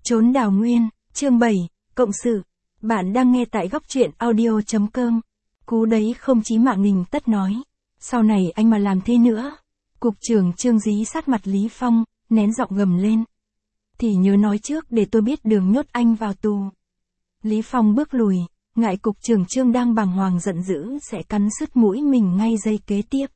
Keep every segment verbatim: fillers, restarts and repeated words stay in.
Trốn đào nguyên, chương bảy, cộng sự. Bạn đang nghe tại góc truyện audio chấm com. Cú đấy không chí mạng Ninh Tất nói. Sau này anh mà làm thế nữa. Cục trưởng Trương dí sát mặt Lý Phong, nén giọng gầm lên. Thì nhớ nói trước để tôi biết đường nhốt anh vào tù. Lý Phong bước lùi, ngại cục trưởng Trương đang bàng hoàng giận dữ sẽ cắn sứt mũi mình ngay giây kế tiếp.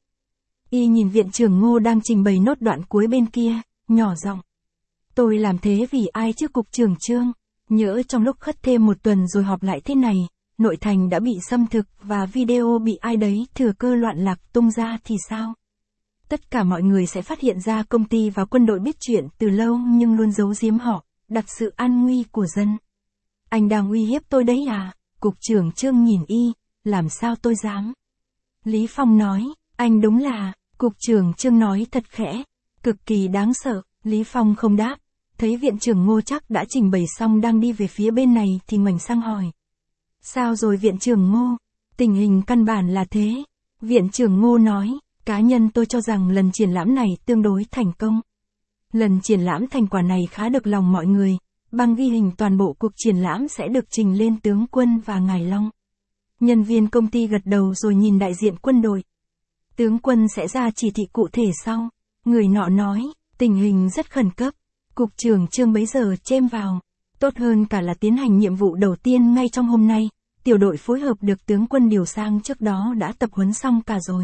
Y nhìn viện trưởng Ngô đang trình bày nốt đoạn cuối bên kia, nhỏ giọng. Tôi làm thế vì ai chứ cục trưởng Trương? Nhỡ trong lúc khất thêm một tuần rồi họp lại thế này, nội thành đã bị xâm thực và video bị ai đấy thừa cơ loạn lạc tung ra thì sao? Tất cả mọi người sẽ phát hiện ra công ty và quân đội biết chuyện từ lâu nhưng luôn giấu giếm họ, đặt sự an nguy của dân. Anh đang uy hiếp tôi đấy à? Cục trưởng Trương nhìn Y, làm sao tôi dám? Lý Phong nói, anh đúng là, cục trưởng Trương nói thật khẽ, cực kỳ đáng sợ. Lý Phong không đáp, thấy viện trưởng Ngô chắc đã trình bày xong đang đi về phía bên này thì ngoảnh sang hỏi. Sao rồi viện trưởng Ngô? Tình hình căn bản là thế. Viện trưởng Ngô nói, cá nhân tôi cho rằng lần triển lãm này tương đối thành công. Lần triển lãm thành quả này khá được lòng mọi người, băng ghi hình toàn bộ cuộc triển lãm sẽ được trình lên tướng quân và Ngài Long. Nhân viên công ty gật đầu rồi nhìn đại diện quân đội. Tướng quân sẽ ra chỉ thị cụ thể sau. Người nọ nói. Tình hình rất khẩn cấp, cục trưởng Trương bấy giờ chêm vào, tốt hơn cả là tiến hành nhiệm vụ đầu tiên ngay trong hôm nay, tiểu đội phối hợp được tướng quân điều sang trước đó đã tập huấn xong cả rồi.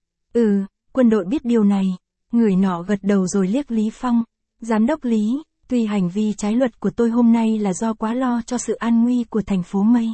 Ừ, quân đội biết điều này, người nọ gật đầu rồi liếc Lý Phong, giám đốc Lý, tuy hành vi trái luật của tôi hôm nay là do quá lo cho sự an nguy của thành phố Mây.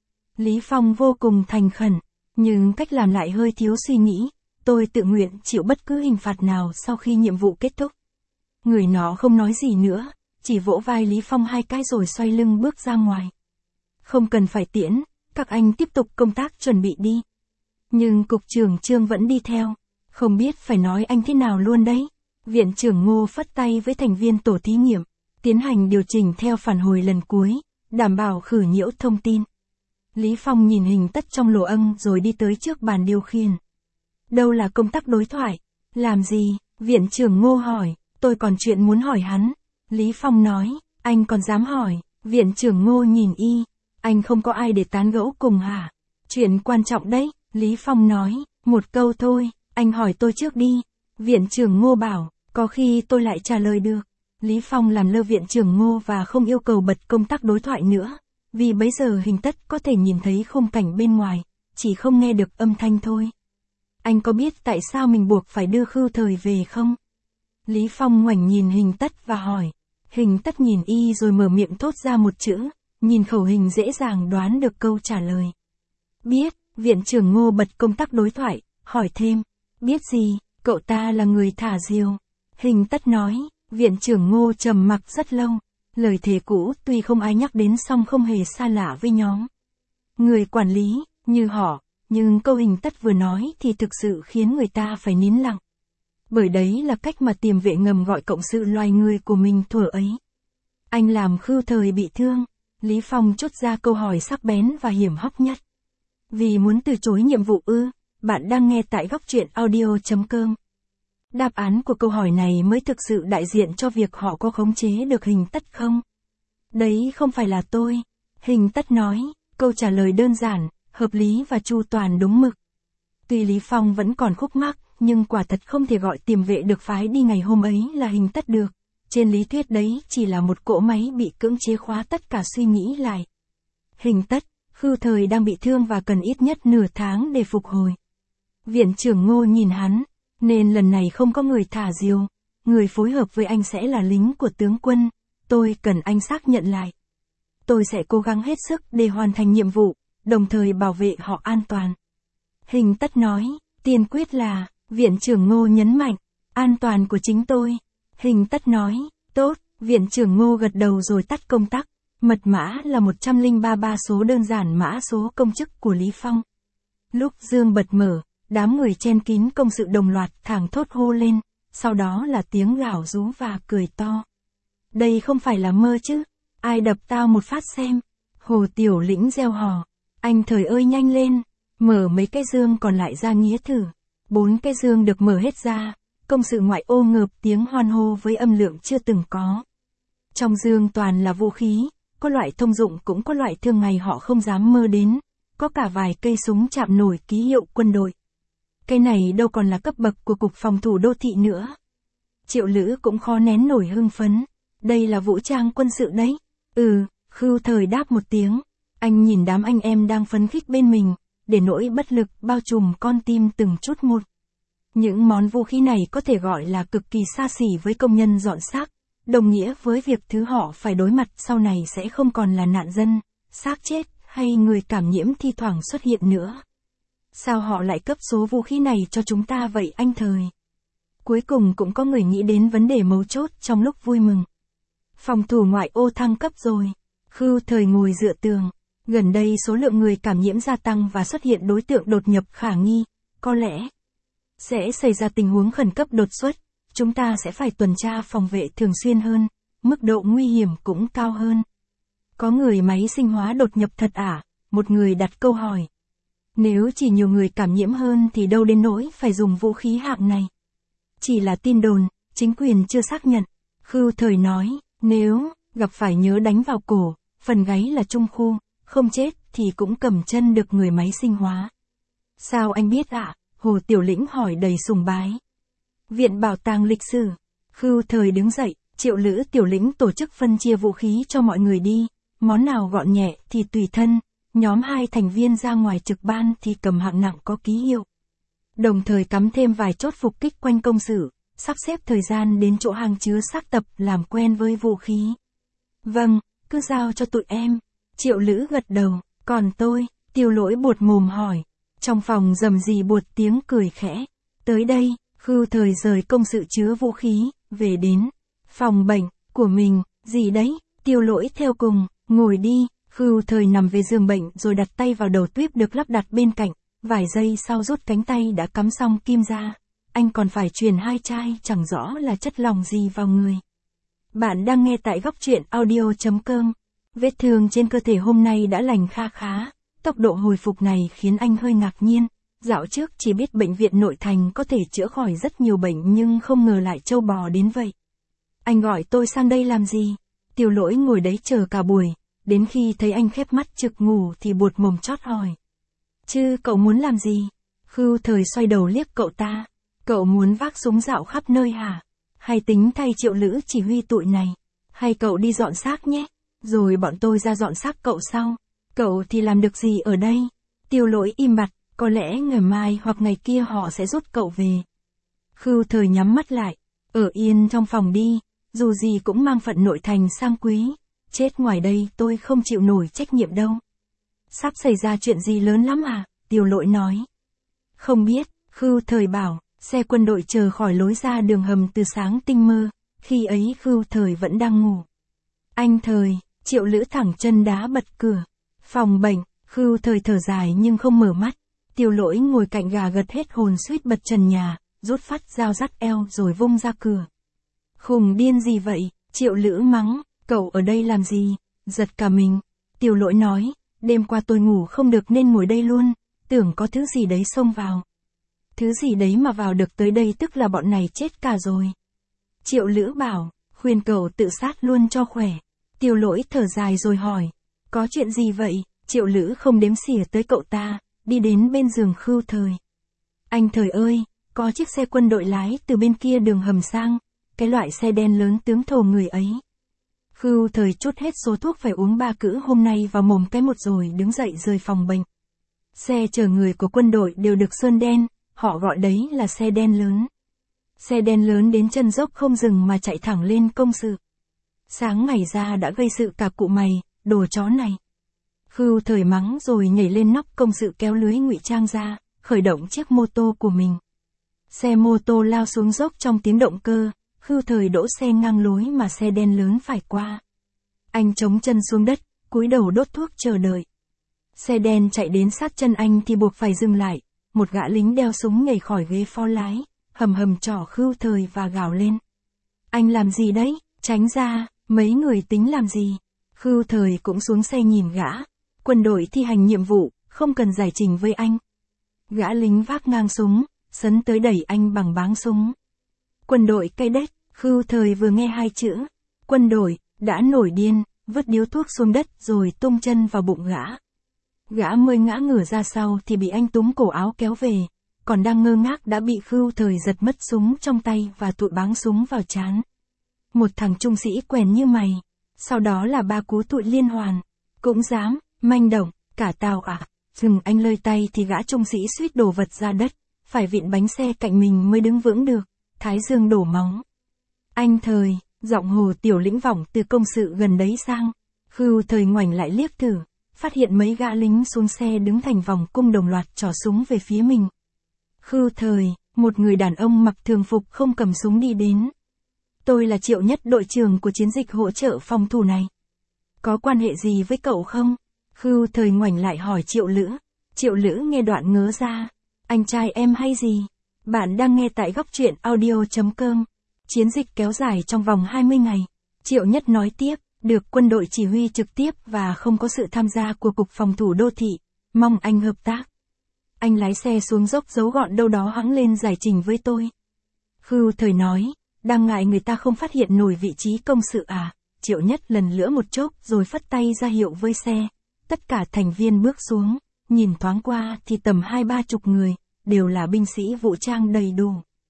Lý Phong vô cùng thành khẩn, nhưng cách làm lại hơi thiếu suy nghĩ, tôi tự nguyện chịu bất cứ hình phạt nào sau khi nhiệm vụ kết thúc. Người nó không nói gì nữa, chỉ vỗ vai Lý Phong hai cái rồi xoay lưng bước ra ngoài. Không cần phải tiễn, các anh tiếp tục công tác chuẩn bị đi. Nhưng cục trưởng Trương vẫn đi theo, không biết phải nói anh thế nào luôn đấy. Viện trưởng Ngô phất tay với thành viên tổ thí nghiệm, tiến hành điều chỉnh theo phản hồi lần cuối, đảm bảo khử nhiễu thông tin. Lý Phong nhìn hình tất trong lỗ ân rồi đi tới trước bàn điều khiển. Đâu là công tác đối thoại? Làm gì? Viện trưởng Ngô hỏi. Tôi còn chuyện muốn hỏi hắn. Lý Phong nói, anh còn dám hỏi. Viện trưởng Ngô nhìn Y, anh không có ai để tán gẫu cùng hả? Chuyện quan trọng đấy, Lý Phong nói, một câu thôi, anh hỏi tôi trước đi. Viện trưởng Ngô bảo, có khi tôi lại trả lời được. Lý Phong làm lơ viện trưởng Ngô và không yêu cầu bật công tắc đối thoại nữa, vì bấy giờ hình tất có thể nhìn thấy khung cảnh bên ngoài, chỉ không nghe được âm thanh thôi. Anh có biết tại sao mình buộc phải đưa Khưu Thời về không? Lý Phong ngoảnh nhìn hình tất và hỏi. Hình tất nhìn Y rồi mở miệng thốt ra một chữ, nhìn khẩu hình dễ dàng đoán được câu trả lời. Biết, viện trưởng Ngô bật công tắc đối thoại, hỏi thêm. Biết gì, cậu ta là người thả diều. Hình tất nói, viện trưởng Ngô trầm mặc rất lâu. Lời thề cũ tuy không ai nhắc đến song không hề xa lạ với nhóm người quản lý, như họ, nhưng câu hình tất vừa nói thì thực sự khiến người ta phải nín lặng. Bởi đấy là cách mà tiềm vệ ngầm gọi cộng sự loài người của mình thuở ấy. Anh làm Khưu Thời bị thương. Lý Phong chốt ra câu hỏi sắc bén và hiểm hóc nhất. Vì muốn từ chối nhiệm vụ ư? Bạn đang nghe tại góc truyện audio chấm com. Đáp án của câu hỏi này mới thực sự đại diện cho việc họ có khống chế được hình tất không? Đấy không phải là tôi. Hình tất nói, câu trả lời đơn giản, hợp lý và chu toàn đúng mực. Tuy Lý Phong vẫn còn khúc mắc, nhưng quả thật không thể gọi tiềm vệ được phái đi ngày hôm ấy là hình tất được. Trên lý thuyết đấy chỉ là một cỗ máy bị cưỡng chế khóa tất cả suy nghĩ lại. Hình tất, Khưu Thời đang bị thương và cần ít nhất nửa tháng để phục hồi. Viện trưởng Ngô nhìn hắn, nên lần này không có người thả diều. Người phối hợp với anh sẽ là lính của tướng quân. Tôi cần anh xác nhận lại. Tôi sẽ cố gắng hết sức để hoàn thành nhiệm vụ, đồng thời bảo vệ họ an toàn. Hình tất nói, tiên quyết là, viện trưởng Ngô nhấn mạnh, an toàn của chính tôi. Hình tất nói, tốt, viện trưởng Ngô gật đầu rồi tắt công tắc. Mật mã là một trăm lẻ ba ba số đơn giản mã số công chức của Lý Phong. Lúc dương bật mở, đám người chen kín công sự đồng loạt thảng thốt hô lên, sau đó là tiếng gào rú và cười to. Đây không phải là mơ chứ, ai đập tao một phát xem. Hồ Tiểu Lĩnh reo hò, anh Thời ơi nhanh lên, mở mấy cái dương còn lại ra nghía thử. Bốn cái dương được mở hết ra, công sự ngoại ô ngợp tiếng hoan hô với âm lượng chưa từng có. Trong dương toàn là vũ khí, có loại thông dụng cũng có loại thường ngày họ không dám mơ đến, có cả vài cây súng chạm nổi ký hiệu quân đội. Cái này đâu còn là cấp bậc của Cục Phòng thủ Đô thị nữa. Triệu Lữ cũng khó nén nổi hưng phấn. Đây là vũ trang quân sự đấy. Ừ, Khưu Thời đáp một tiếng. Anh nhìn đám anh em đang phấn khích bên mình, để nỗi bất lực bao trùm con tim từng chút một. Những món vũ khí này có thể gọi là cực kỳ xa xỉ với công nhân dọn xác, đồng nghĩa với việc thứ họ phải đối mặt sau này sẽ không còn là nạn dân, xác chết, hay người cảm nhiễm thi thoảng xuất hiện nữa. Sao họ lại cấp số vũ khí này cho chúng ta vậy anh Thời? Cuối cùng cũng có người nghĩ đến vấn đề mấu chốt trong lúc vui mừng. Phòng thủ ngoại ô thăng cấp rồi. Khưu Thời ngồi dựa tường. Gần đây số lượng người cảm nhiễm gia tăng và xuất hiện đối tượng đột nhập khả nghi. Có lẽ sẽ xảy ra tình huống khẩn cấp đột xuất. Chúng ta sẽ phải tuần tra phòng vệ thường xuyên hơn. Mức độ nguy hiểm cũng cao hơn. Có người máy sinh hóa đột nhập thật à? Một người đặt câu hỏi. Nếu chỉ nhiều người cảm nhiễm hơn thì đâu đến nỗi phải dùng vũ khí hạng này. Chỉ là tin đồn, chính quyền chưa xác nhận. Khưu Thời nói, nếu gặp phải nhớ đánh vào cổ, phần gáy là trung khu, không chết thì cũng cầm chân được người máy sinh hóa. Sao anh biết ạ? À? Hồ Tiểu Lĩnh hỏi đầy sùng bái. Viện Bảo tàng Lịch sử. Khưu Thời đứng dậy, Triệu Lữ Tiểu Lĩnh tổ chức phân chia vũ khí cho mọi người đi, món nào gọn nhẹ thì tùy thân, nhóm hai thành viên ra ngoài trực ban thì cầm hạng nặng có ký hiệu. Đồng thời cắm thêm vài chốt phục kích quanh công sự, sắp xếp thời gian đến chỗ hàng chứa xác tập làm quen với vũ khí. Vâng, cứ giao cho tụi em. Triệu Lữ gật đầu, còn tôi, Tiêu Lỗi buột mồm hỏi. Trong phòng rầm rì buột tiếng cười khẽ. Tới đây, Khưu Thời rời công sự chứa vũ khí, về đến phòng bệnh của mình, gì đấy, Tiêu Lỗi theo cùng, ngồi đi. Khưu Thời nằm về giường bệnh rồi đặt tay vào đầu tuyếp được lắp đặt bên cạnh. Vài giây sau rút cánh tay đã cắm xong kim ra. Anh còn phải truyền hai chai chẳng rõ là chất lỏng gì vào người. Bạn đang nghe tại góc truyện audio chấm com. Vết thương trên cơ thể hôm nay đã lành kha khá. Tốc độ hồi phục này khiến anh hơi ngạc nhiên. Dạo trước chỉ biết bệnh viện nội thành có thể chữa khỏi rất nhiều bệnh nhưng không ngờ lại trâu bò đến vậy. Anh gọi tôi sang đây làm gì? Tiêu Lỗi ngồi đấy chờ cả buổi. Đến khi thấy anh khép mắt trực ngủ thì buột mồm chót hỏi. Chứ cậu muốn làm gì? Khưu Thời xoay đầu liếc cậu ta. Cậu muốn vác súng dạo khắp nơi hả? Hay tính thay Triệu Lữ chỉ huy tụi này? Hay cậu đi dọn xác nhé? Rồi bọn tôi ra dọn xác cậu sau. Cậu thì làm được gì ở đây? Tiêu Lỗi im bặt, có lẽ ngày mai hoặc ngày kia họ sẽ rút cậu về. Khưu Thời nhắm mắt lại. Ở yên trong phòng đi, dù gì cũng mang phận nội thành sang quý. Chết ngoài đây tôi không chịu nổi trách nhiệm đâu. Sắp xảy ra chuyện gì lớn lắm à? Tiêu Lỗi nói. Không biết, Khưu Thời bảo, xe quân đội chờ khỏi lối ra đường hầm từ sáng tinh mơ, khi ấy Khưu Thời vẫn đang ngủ. Anh Thời, Triệu Lữ thẳng chân đá bật cửa. Phòng bệnh, Khưu Thời thở dài nhưng không mở mắt. Tiêu Lỗi ngồi cạnh gà gật hết hồn suýt bật trần nhà, rút phát dao dắt eo rồi vung ra cửa. Khùng điên gì vậy? Triệu Lữ mắng, cậu ở đây làm gì? Giật cả mình. Tiêu Lỗi nói, đêm qua tôi ngủ không được nên ngồi đây luôn, tưởng có thứ gì đấy xông vào. Thứ gì đấy mà vào được tới đây tức là bọn này chết cả rồi. Triệu Lữ bảo, khuyên cậu tự sát luôn cho khỏe. Tiêu Lỗi thở dài rồi hỏi, có chuyện gì vậy? Triệu Lữ không đếm xỉa tới cậu ta, đi đến bên giường Khưu Thời. Anh Thời ơi, có chiếc xe quân đội lái từ bên kia đường hầm sang, cái loại xe đen lớn tướng thồ người ấy. Khưu Thời trút hết số thuốc phải uống ba cữ hôm nay vào mồm cái một rồi đứng dậy rời phòng bệnh. Xe chở người của quân đội đều được sơn đen, họ gọi đấy là xe đen lớn. Xe đen lớn đến chân dốc không dừng mà chạy thẳng lên công sự. Sáng ngày ra đã gây sự cả cụ mày, đồ chó này. Khưu Thời mắng rồi nhảy lên nóc công sự kéo lưới ngụy trang ra, khởi động chiếc mô tô của mình. Xe mô tô lao xuống dốc trong tiếng động cơ, Khưu Thời đỗ xe ngang lối mà xe đen lớn phải qua. Anh chống chân xuống đất, cúi đầu đốt thuốc chờ đợi. Xe đen chạy đến sát chân anh thì buộc phải dừng lại, một gã lính đeo súng nhảy khỏi ghế phó lái, hầm hầm trỏ Khưu Thời và gào lên. Anh làm gì đấy? Tránh ra, mấy người tính làm gì? Khưu Thời cũng xuống xe nhìn gã. Quân đội thi hành nhiệm vụ, không cần giải trình với anh. Gã lính vác ngang súng, sấn tới đẩy anh bằng báng súng. Quân đội cây đét, Khưu Thời vừa nghe hai chữ. Quân đội, đã nổi điên, vứt điếu thuốc xuống đất rồi tung chân vào bụng gã. Gã mới ngã ngửa ra sau thì bị anh túm cổ áo kéo về, còn đang ngơ ngác đã bị Khưu Thời giật mất súng trong tay và tụi báng súng vào trán. Một thằng trung sĩ quèn như mày, sau đó là ba cú tụi liên hoàn, cũng dám, manh động, cả tao à, dừng anh lơi tay thì gã trung sĩ suýt đổ vật ra đất, phải vịn bánh xe cạnh mình mới đứng vững được, thái dương đổ máu. Anh Thời, giọng Hồ Tiểu Lĩnh vọng từ công sự gần đấy sang. Khưu Thời ngoảnh lại liếc thử, phát hiện mấy gã lính xuống xe đứng thành vòng cung đồng loạt trỏ súng về phía mình. Khưu Thời, một người đàn ông mặc thường phục không cầm súng đi đến. Tôi là Triệu Nhất, đội trưởng của chiến dịch hỗ trợ phòng thủ này. Có quan hệ gì với cậu không? Khưu Thời ngoảnh lại hỏi Triệu Lữ. Triệu Lữ nghe đoạn ngớ ra. Anh trai em hay gì? Bạn đang nghe tại góc truyện audio chấm com. Chiến dịch kéo dài trong vòng hai mươi ngày. Triệu Nhất nói tiếp, được quân đội chỉ huy trực tiếp và không có sự tham gia của Cục Phòng thủ Đô thị. Mong anh hợp tác. Anh lái xe xuống dốc giấu gọn đâu đó hẵng lên giải trình với tôi. Khưu Thời nói, đang ngại người ta không phát hiện nổi vị trí công sự à? Triệu Nhất lần lữa một chốc rồi phất tay ra hiệu với xe. Tất cả thành viên bước xuống, nhìn thoáng qua thì tầm hai ba chục người, đều là binh sĩ vũ trang đầy đủ.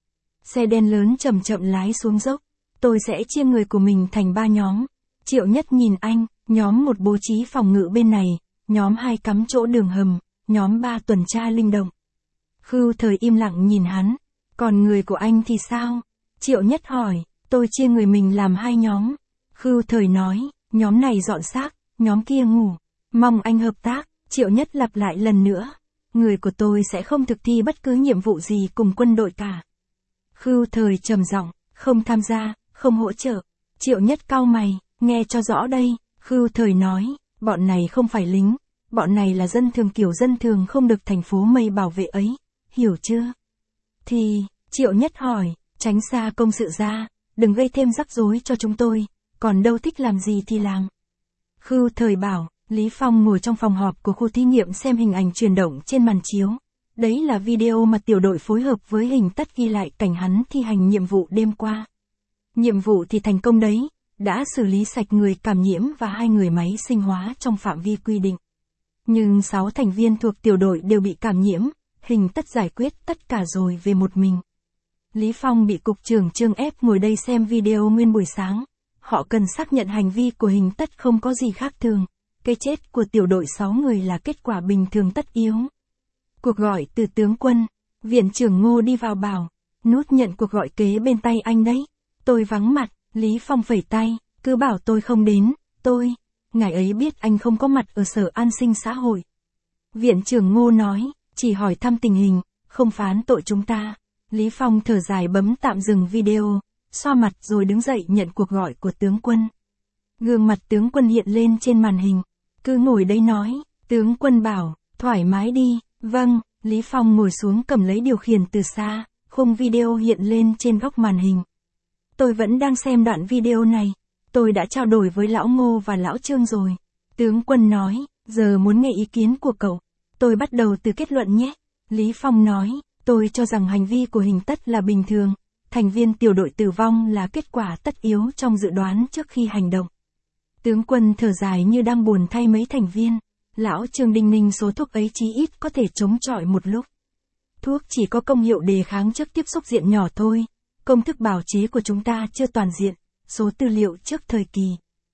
Xe đen lớn chậm chậm lái xuống dốc. Tôi sẽ chia người của mình thành ba nhóm. Triệu Nhất nhìn anh, nhóm một bố trí phòng ngự bên này, nhóm hai cắm chỗ đường hầm, nhóm ba tuần tra linh động. Khưu Thời im lặng nhìn hắn. Còn người của anh thì sao? Triệu Nhất hỏi. Tôi chia người mình làm hai nhóm. Khưu Thời nói, nhóm này dọn xác, nhóm kia ngủ. Mong anh hợp tác. Triệu Nhất lặp lại lần nữa. Người của tôi sẽ không thực thi bất cứ nhiệm vụ gì cùng quân đội cả. Khưu Thời trầm giọng, không tham gia, không hỗ trợ. Triệu Nhất cau mày, nghe cho rõ đây. Khưu Thời nói, bọn này không phải lính, bọn này là dân thường, kiểu dân thường không được thành phố Mây bảo vệ ấy, hiểu chưa? Thì, Triệu Nhất hỏi, tránh xa công sự ra, đừng gây thêm rắc rối cho chúng tôi, còn đâu thích làm gì thì làm. Khưu Thời bảo, Lý Phong ngồi trong phòng họp của khu thí nghiệm xem hình ảnh chuyển động trên màn chiếu. Đấy là video mà tiểu đội phối hợp với Hình Tất ghi lại cảnh hắn thi hành nhiệm vụ đêm qua. Nhiệm vụ thì thành công đấy, đã xử lý sạch người cảm nhiễm và hai người máy sinh hóa trong phạm vi quy định. Nhưng sáu thành viên thuộc tiểu đội đều bị cảm nhiễm, Hình Tất giải quyết tất cả rồi về một mình. Lý Phong bị cục trưởng Trương ép ngồi đây xem video nguyên buổi sáng. Họ cần xác nhận hành vi của Hình Tất không có gì khác thường. Cái chết của tiểu đội sáu người là kết quả bình thường tất yếu. Cuộc gọi từ tướng quân. Viện trưởng Ngô đi vào bảo. Nút nhận cuộc gọi kế bên tay anh đấy. Tôi vắng mặt. Lý Phong phẩy tay. Cứ bảo tôi không đến. Tôi. Ngài ấy biết anh không có mặt ở Sở An sinh xã hội. Viện trưởng Ngô nói. Chỉ hỏi thăm tình hình. Không phán tội chúng ta. Lý Phong thở dài bấm tạm dừng video. Xoa mặt rồi đứng dậy nhận cuộc gọi của tướng quân. Gương mặt tướng quân hiện lên trên màn hình. Cứ ngồi đây nói. Tướng quân bảo. Thoải mái đi. Vâng. Lý Phong ngồi xuống cầm lấy điều khiển từ xa. Khung video hiện lên trên góc màn hình. Tôi vẫn đang xem đoạn video này. Tôi đã trao đổi với lão Ngô và lão Trương rồi. Tướng quân nói. Giờ muốn nghe ý kiến của cậu. Tôi bắt đầu từ kết luận nhé. Lý Phong nói. Tôi cho rằng hành vi của Hình Tất là bình thường. Thành viên tiểu đội tử vong là kết quả tất yếu trong dự đoán trước khi hành động. Tướng quân thở dài như đang buồn thay mấy thành viên. Lão Trương đinh ninh số thuốc ấy chí ít có thể chống chọi một lúc. Thuốc chỉ có công hiệu đề kháng trước tiếp xúc diện nhỏ thôi. Công thức bào chế của chúng ta chưa toàn diện. Số tư liệu trước thời kỳ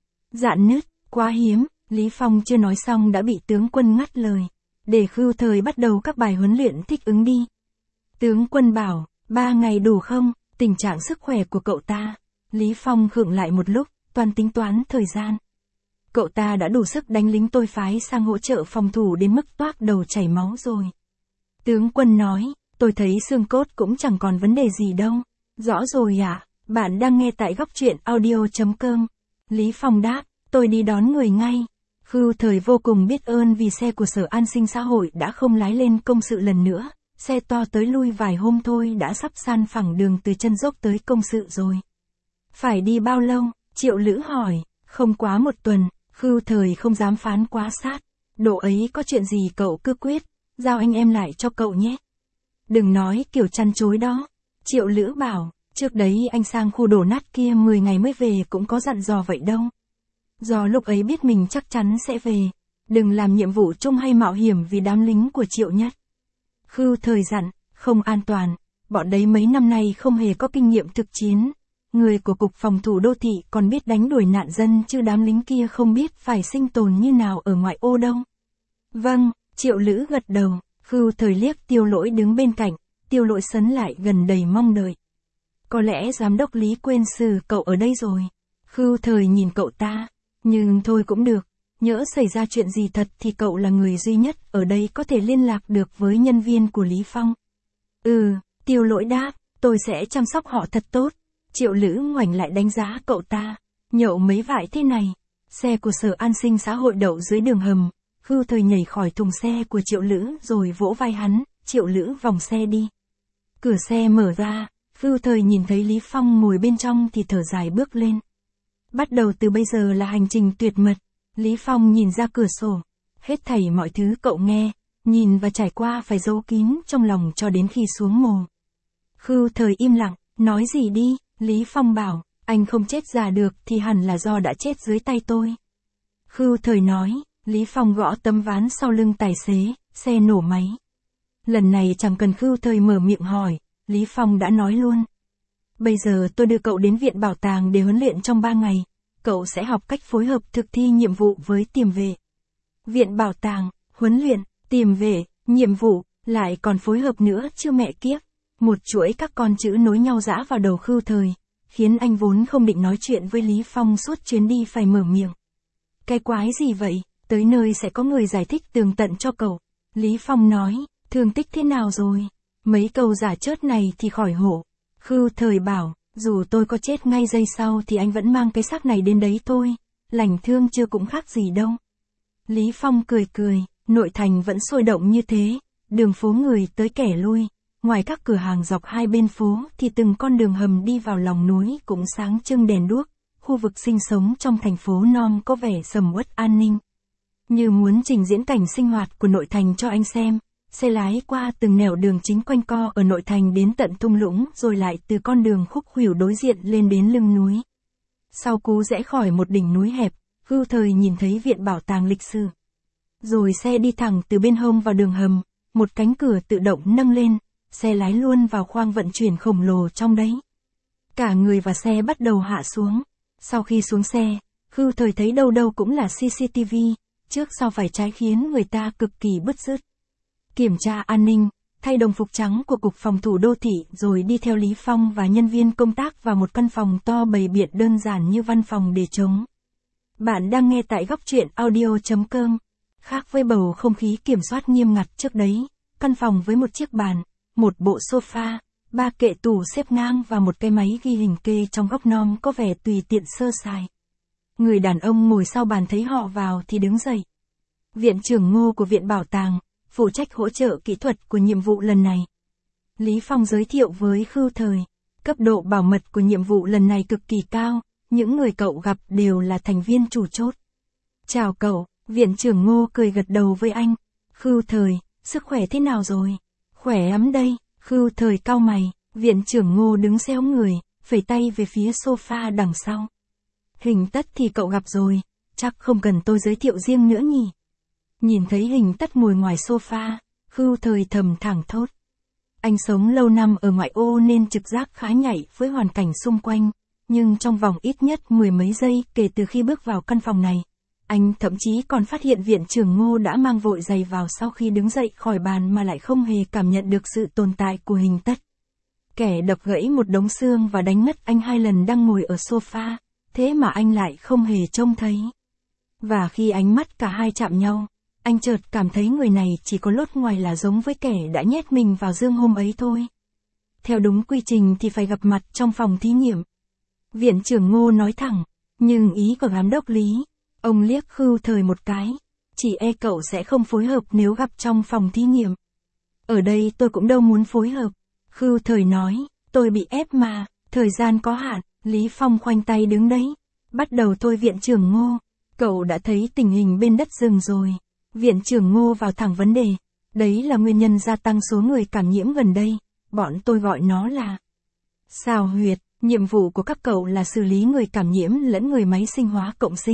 dạn nứt, quá hiếm. Lý Phong chưa nói xong đã bị tướng quân ngắt lời. Để Khưu Thời bắt đầu các bài huấn luyện thích ứng đi. Tướng quân bảo, ba ngày đủ không? Tình trạng sức khỏe của cậu ta. Lý Phong khựng lại một lúc, toàn tính toán thời gian. Cậu ta đã đủ sức đánh lính tôi phái sang hỗ trợ phòng thủ đến mức toác đầu chảy máu rồi. Tướng quân nói, tôi thấy xương cốt cũng chẳng còn vấn đề gì đâu. Rõ rồi ạ, à? Bạn đang nghe tại góc truyện audio chấm com. Lý Phong đáp, tôi đi đón người ngay. Khưu Thời vô cùng biết ơn vì xe của Sở An sinh xã hội đã không lái lên công sự lần nữa. Xe to tới lui vài hôm thôi đã sắp san phẳng đường từ chân dốc tới công sự rồi. Phải đi bao lâu? Triệu Lữ hỏi. Không quá một tuần. Khưu Thời không dám phán quá sát. Độ ấy có chuyện gì cậu cứ quyết. Giao anh em lại cho cậu nhé. Đừng nói kiểu chăn chối đó. Triệu Lữ bảo. Trước đấy anh sang khu đổ nát kia mười ngày mới về cũng có dặn dò vậy đâu. Do lúc ấy biết mình chắc chắn sẽ về. Đừng làm nhiệm vụ chung hay mạo hiểm vì đám lính của Triệu Nhất. Khưu Thời dặn, không an toàn, bọn đấy mấy năm nay không hề có kinh nghiệm thực chiến. Người của Cục Phòng thủ Đô thị còn biết đánh đuổi nạn dân chứ đám lính kia không biết phải sinh tồn như nào ở ngoại ô đâu. Vâng, Triệu Lữ gật đầu, Khưu Thời liếc Tiêu Lỗi đứng bên cạnh, Tiêu Lỗi sấn lại gần đầy mong đợi. Có lẽ giám đốc Lý quên xử cậu ở đây rồi. Khưu Thời nhìn cậu ta, nhưng thôi cũng được, nhỡ xảy ra chuyện gì thật thì cậu là người duy nhất ở đây có thể liên lạc được với nhân viên của Lý Phong. Ừ, Tiêu Lỗi đáp, tôi sẽ chăm sóc họ thật tốt. Triệu Lữ ngoảnh lại đánh giá cậu ta, nhậu mấy vại thế này. Xe của Sở An sinh xã hội đậu dưới đường hầm, Khưu Thời nhảy khỏi thùng xe của Triệu Lữ rồi vỗ vai hắn, Triệu Lữ vòng xe đi. Cửa xe mở ra, Khưu Thời nhìn thấy Lý Phong ngồi bên trong thì thở dài bước lên. Bắt đầu từ bây giờ là hành trình tuyệt mật. Lý Phong nhìn ra cửa sổ, hết thảy mọi thứ cậu nghe, nhìn và trải qua phải giấu kín trong lòng cho đến khi xuống mồ. Khưu Thời im lặng, nói gì đi, Lý Phong bảo, anh không chết già được thì hẳn là do đã chết dưới tay tôi. Khưu Thời nói, Lý Phong gõ tấm ván sau lưng tài xế, xe nổ máy. Lần này chẳng cần Khưu Thời mở miệng hỏi, Lý Phong đã nói luôn. Bây giờ tôi đưa cậu đến viện bảo tàng để huấn luyện trong ba ngày. Cậu sẽ học cách phối hợp thực thi nhiệm vụ với tiềm vệ. Viện bảo tàng, huấn luyện, tiềm vệ, nhiệm vụ, lại còn phối hợp nữa chứ mẹ kiếp. Một chuỗi các con chữ nối nhau dã vào đầu Khưu Thời, khiến anh vốn không định nói chuyện với Lý Phong suốt chuyến đi phải mở miệng. Cái quái gì vậy, tới nơi sẽ có người giải thích tường tận cho cậu. Lý Phong nói, thương tích thế nào rồi? Mấy câu giả chớt này thì khỏi hổ. Khưu Thời bảo, dù tôi có chết ngay giây sau thì anh vẫn mang cái xác này đến đấy thôi, lành thương chưa cũng khác gì đâu. Lý Phong cười cười, nội thành vẫn sôi động như thế, đường phố người tới kẻ lui, ngoài các cửa hàng dọc hai bên phố thì từng con đường hầm đi vào lòng núi cũng sáng trưng đèn đuốc, khu vực sinh sống trong thành phố non có vẻ sầm uất an ninh. Như muốn trình diễn cảnh sinh hoạt của nội thành cho anh xem. Xe lái qua từng nẻo đường chính quanh co ở nội thành đến tận thung lũng rồi lại từ con đường khúc khuỷu đối diện lên đến lưng núi. Sau cú rẽ khỏi một đỉnh núi hẹp, Khưu Thời nhìn thấy viện bảo tàng lịch sử. Rồi xe đi thẳng từ bên hông vào đường hầm, một cánh cửa tự động nâng lên, xe lái luôn vào khoang vận chuyển khổng lồ trong đấy. Cả người và xe bắt đầu hạ xuống. Sau khi xuống xe, Khưu Thời thấy đâu đâu cũng là xê xê tê vê, trước sau phải trái khiến người ta cực kỳ bứt rứt. Kiểm tra an ninh, thay đồng phục trắng của Cục Phòng thủ Đô thị rồi đi theo Lý Phong và nhân viên công tác vào một căn phòng to bày biện đơn giản như văn phòng để trống. Bạn đang nghe tại góc truyện audio chấm com. Khác với bầu không khí kiểm soát nghiêm ngặt trước đấy, căn phòng với một chiếc bàn, một bộ sofa, ba kệ tủ xếp ngang và một cái máy ghi hình kê trong góc non có vẻ tùy tiện sơ sài. Người đàn ông ngồi sau bàn thấy họ vào thì đứng dậy. Viện trưởng Ngô của Viện Bảo tàng, phụ trách hỗ trợ kỹ thuật của nhiệm vụ lần này. Lý Phong giới thiệu với Khưu Thời, cấp độ bảo mật của nhiệm vụ lần này cực kỳ cao, những người cậu gặp đều là thành viên chủ chốt. Chào cậu, Viện trưởng Ngô cười gật đầu với anh. Khưu Thời, sức khỏe thế nào rồi? Khỏe lắm đây, Khưu Thời cau mày, Viện trưởng Ngô đứng xéo người, phẩy tay về phía sofa đằng sau. Hình Tất thì cậu gặp rồi, chắc không cần tôi giới thiệu riêng nữa nhỉ? Nhìn thấy Hình Tất ngồi ngoài sofa, Khưu Thời thầm thẳng thốt. Anh sống lâu năm ở ngoại ô nên trực giác khá nhạy với hoàn cảnh xung quanh, nhưng trong vòng ít nhất mười mấy giây kể từ khi bước vào căn phòng này, anh thậm chí còn phát hiện Viện trưởng Ngô đã mang vội giày vào sau khi đứng dậy khỏi bàn mà lại không hề cảm nhận được sự tồn tại của Hình Tất. Kẻ đập gãy một đống xương và đánh ngất anh hai lần đang ngồi ở sofa, thế mà anh lại không hề trông thấy. Và khi ánh mắt cả hai chạm nhau, anh chợt cảm thấy người này chỉ có lốt ngoài là giống với kẻ đã nhét mình vào giường hôm ấy thôi. Theo đúng quy trình thì phải gặp mặt trong phòng thí nghiệm. Viện trưởng Ngô nói thẳng, nhưng ý của giám đốc Lý, ông liếc Khưu Thời một cái, chỉ e cậu sẽ không phối hợp nếu gặp trong phòng thí nghiệm. Ở đây tôi cũng đâu muốn phối hợp. Khưu Thời nói, tôi bị ép mà, thời gian có hạn. Lý Phong khoanh tay đứng đấy. Bắt đầu thôi Viện trưởng Ngô, cậu đã thấy tình hình bên đất rừng rồi. Viện trưởng Ngô vào thẳng vấn đề. Đấy là nguyên nhân gia tăng số người cảm nhiễm gần đây. Bọn tôi gọi nó là xào huyệt. Nhiệm vụ của các cậu là xử lý người cảm nhiễm lẫn người máy sinh hóa cộng sinh.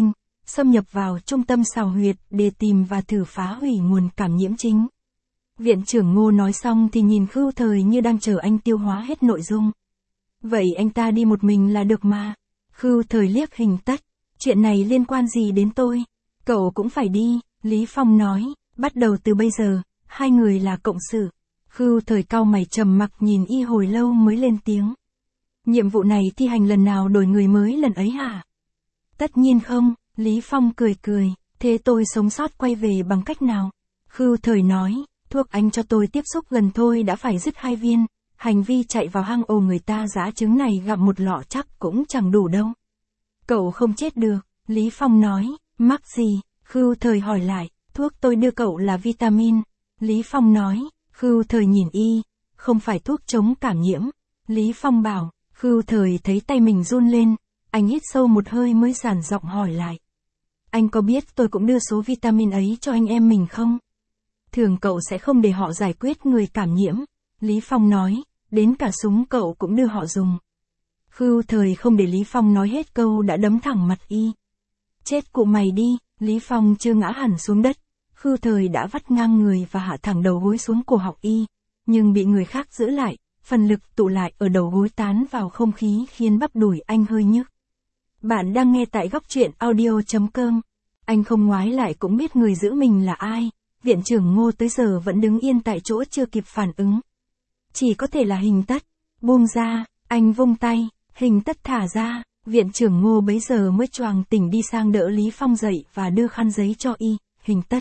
xâm nhập vào trung tâm sào huyệt để tìm và thử phá hủy nguồn cảm nhiễm chính. Viện trưởng Ngô nói xong thì nhìn Khưu Thời như đang chờ anh tiêu hóa hết nội dung. Vậy anh ta đi một mình là được mà. Khưu Thời liếc Hình Tất, chuyện này liên quan gì đến tôi? Cậu cũng phải đi, Lý Phong nói, bắt đầu từ bây giờ, hai người là cộng sự. Khưu Thời cau mày trầm mặc nhìn y hồi lâu mới lên tiếng. Nhiệm vụ này thi hành lần nào đổi người mới lần ấy hả? Tất nhiên không, Lý Phong cười cười, thế tôi sống sót quay về bằng cách nào? Khưu Thời nói, thuốc anh cho tôi tiếp xúc gần thôi đã phải dứt hai viên, hành vi chạy vào hang ổ người ta giã trứng này gặp một lọ chắc cũng chẳng đủ đâu. Cậu không chết được, Lý Phong nói, mắc gì? Khưu Thời hỏi lại, thuốc tôi đưa cậu là vitamin. Lý Phong nói, Khưu Thời nhìn y, không phải thuốc chống cảm nhiễm. Lý Phong bảo, Khưu Thời thấy tay mình run lên, anh hít sâu một hơi mới sàn giọng hỏi lại. Anh có biết tôi cũng đưa số vitamin ấy cho anh em mình không? Thường cậu sẽ không để họ giải quyết người cảm nhiễm. Lý Phong nói, đến cả súng cậu cũng đưa họ dùng. Khưu Thời không để Lý Phong nói hết câu đã đấm thẳng mặt y. Chết cụ mày đi, Lý Phong chưa ngã hẳn xuống đất. Khưu Thời đã vắt ngang người và hạ thẳng đầu gối xuống cổ họng y, nhưng bị người khác giữ lại, phần lực tụ lại ở đầu gối tán vào không khí khiến bắp đùi anh hơi nhức. Bạn đang nghe tại góc truyện audio chấm com. Anh không ngoái lại cũng biết người giữ mình là ai. Viện trưởng Ngô tới giờ vẫn đứng yên tại chỗ chưa kịp phản ứng. Chỉ có thể là Hình Tất. Buông ra, anh vung tay, Hình Tất thả ra. Viện trưởng Ngô bấy giờ mới choàng tỉnh đi sang đỡ Lý Phong dậy và đưa khăn giấy cho y. Hình Tất.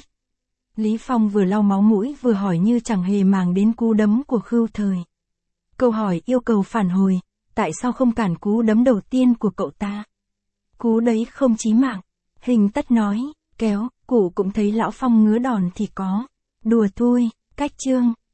Lý Phong vừa lau máu mũi vừa hỏi như chẳng hề màng đến cú đấm của Khưu Thời. Câu hỏi yêu cầu phản hồi, tại sao không cản cú đấm đầu tiên của cậu ta? Cú đấy không chí mạng. Hình Tất nói, kéo, cụ cũng thấy lão Phong ngứa đòn thì có. Đùa thôi, cách chương.